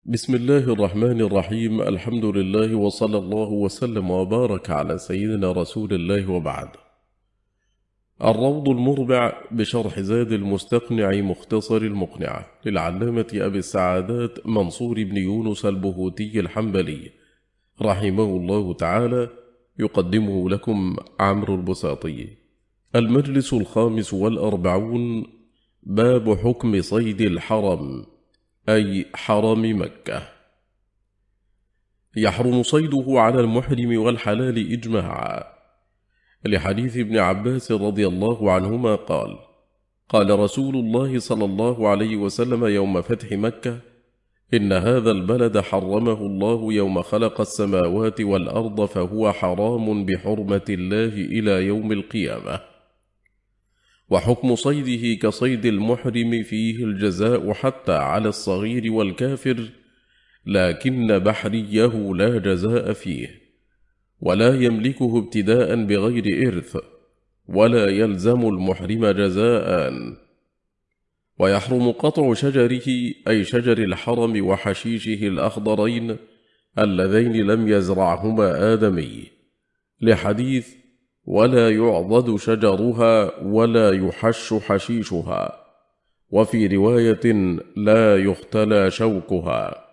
بسم الله الرحمن الرحيم. الحمد لله وصلى الله وسلم وبارك على سيدنا رسول الله وبعد. الروض المربع بشرح زاد المستقنع مختصر المقنع للعلامة أبي السعادات منصور بن يونس البهوتي الحنبلي رحمه الله تعالى، يقدمه لكم عمرو البساطي. المجلس 45. باب حكم صيد الحرم، أي حرم مكة. يحرم صيده على المحرم والحلال إجماعا، لحديث ابن عباس رضي الله عنهما قال: قال رسول الله صلى الله عليه وسلم يوم فتح مكة: إن هذا البلد حرمه الله يوم خلق السماوات والأرض، فهو حرام بحرمة الله إلى يوم القيامة. وحكم صيده كصيد المحرم فيه الجزاء حتى على الصغير والكافر، لكن بحريه لا جزاء فيه، ولا يملكه ابتداء بغير إرث، ولا يلزم المحرم جزاء. ويحرم قطع شجره، أي شجر الحرم وحشيشه الأخضرين اللذين لم يزرعهما آدمي، لحديث: ولا يعضد شجرها ولا يحش حشيشها، وفي رواية: لا يختلى شوكها.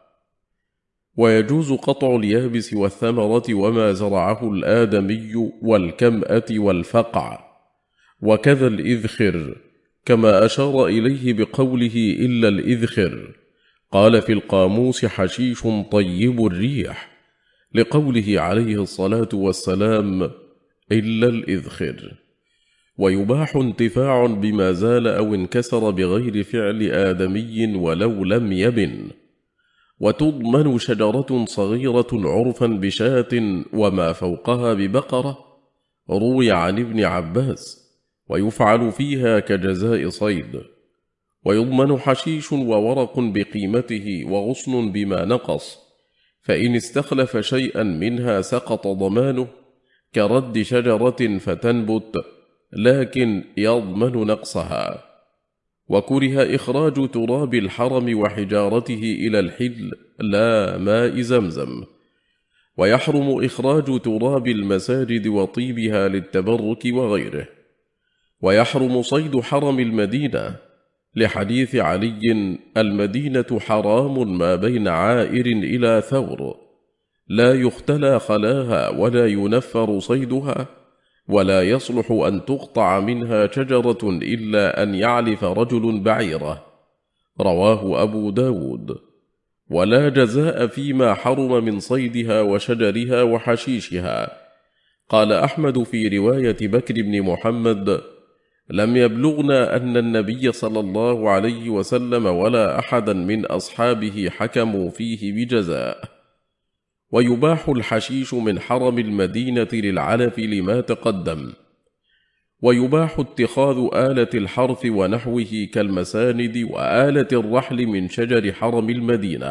ويجوز قطع اليابس والثمرة وما زرعه الآدمي والكمأة والفقع، وكذا الإذخر، كما أشار إليه بقوله: إلا الإذخر. قال في القاموس: حشيش طيب الريح، لقوله عليه الصلاة والسلام: إلا الإذخر. ويباح انتفاع بما زال أو انكسر بغير فعل آدمي ولو لم يبن. وتضمن شجرة صغيرة عرفا بشاة وما فوقها ببقرة، روي عن ابن عباس، ويفعل فيها كجزاء صيد. ويضمن حشيش وورق بقيمته وغصن بما نقص، فإن استخلف شيئا منها سقط ضمانه، كرد شجرة فتنبت لكن يضمن نقصها. وكره إخراج تراب الحرم وحجارته إلى الحل لا ماء زمزم. ويحرم إخراج تراب المساجد وطيبها للتبرك وغيره. ويحرم صيد حرم المدينة، لحديث علي: المدينة حرام ما بين عائر إلى ثور، لا يختلى خلاها ولا ينفر صيدها، ولا يصلح أن تقطع منها شجرة إلا أن يعلف رجل بعيره، رواه أبو داود. ولا جزاء فيما حرم من صيدها وشجرها وحشيشها. قال أحمد في رواية بكر بن محمد: لم يبلغنا أن النبي صلى الله عليه وسلم ولا أحدا من أصحابه حكموا فيه بجزاء. ويباح الحشيش من حرم المدينة للعلف لما تقدم. ويباح اتخاذ آلة الحرث ونحوه كالمساند وآلة الرحل من شجر حرم المدينة،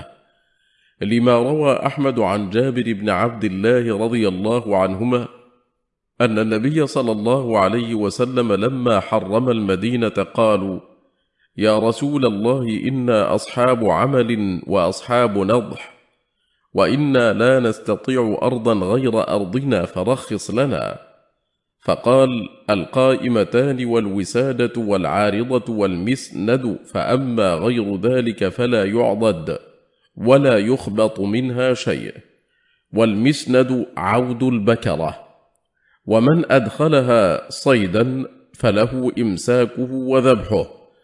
لما روى أحمد عن جابر بن عبد الله رضي الله عنهما أن النبي صلى الله عليه وسلم لما حرم المدينة قالوا: يا رسول الله، إنا أصحاب عمل وأصحاب نضح، وإنا لا نستطيع أرضا غير أرضنا فرخص لنا. فقال: القائمتان والوسادة والعارضة والمسند، فأما غير ذلك فلا يعضد ولا يخبط منها شيء. والمسند عود البكرة، ومن أدخلها صيدا فله إمساكه وذبحه.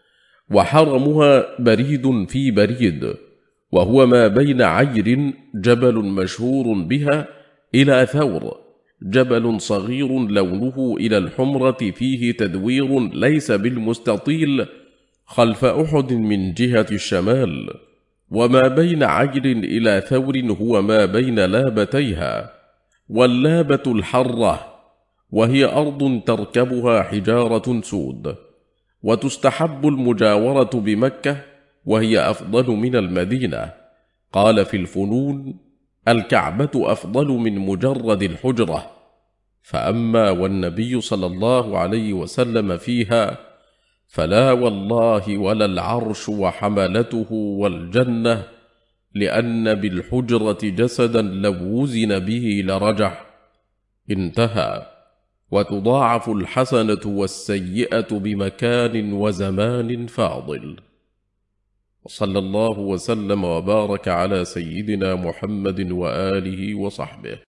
وحرمها بريد في بريد، وهو ما بين عير جبل مشهور بها إلى ثور جبل صغير لونه إلى الحمرة فيه تدوير ليس بالمستطيل خلف أحد من جهة الشمال. وما بين عجل إلى ثور هو ما بين لابتيها. واللابة الحرة، وهي أرض تركبها حجارة سود. وتستحب المجاورة بمكة، وهي أفضل من المدينة. قال في الفنون: الكعبة أفضل من مجرد الحجرة. فأما والنبي صلى الله عليه وسلم فيها فلا والله ولا العرش وحملته والجنة لأن بالحجرة جسدا لو وزن به لرجح. انتهى. وتضاعف الحسنة والسيئة بمكان وزمان فاضل. وصلى الله وسلم وبارك على سيدنا محمد وآله وصحبه.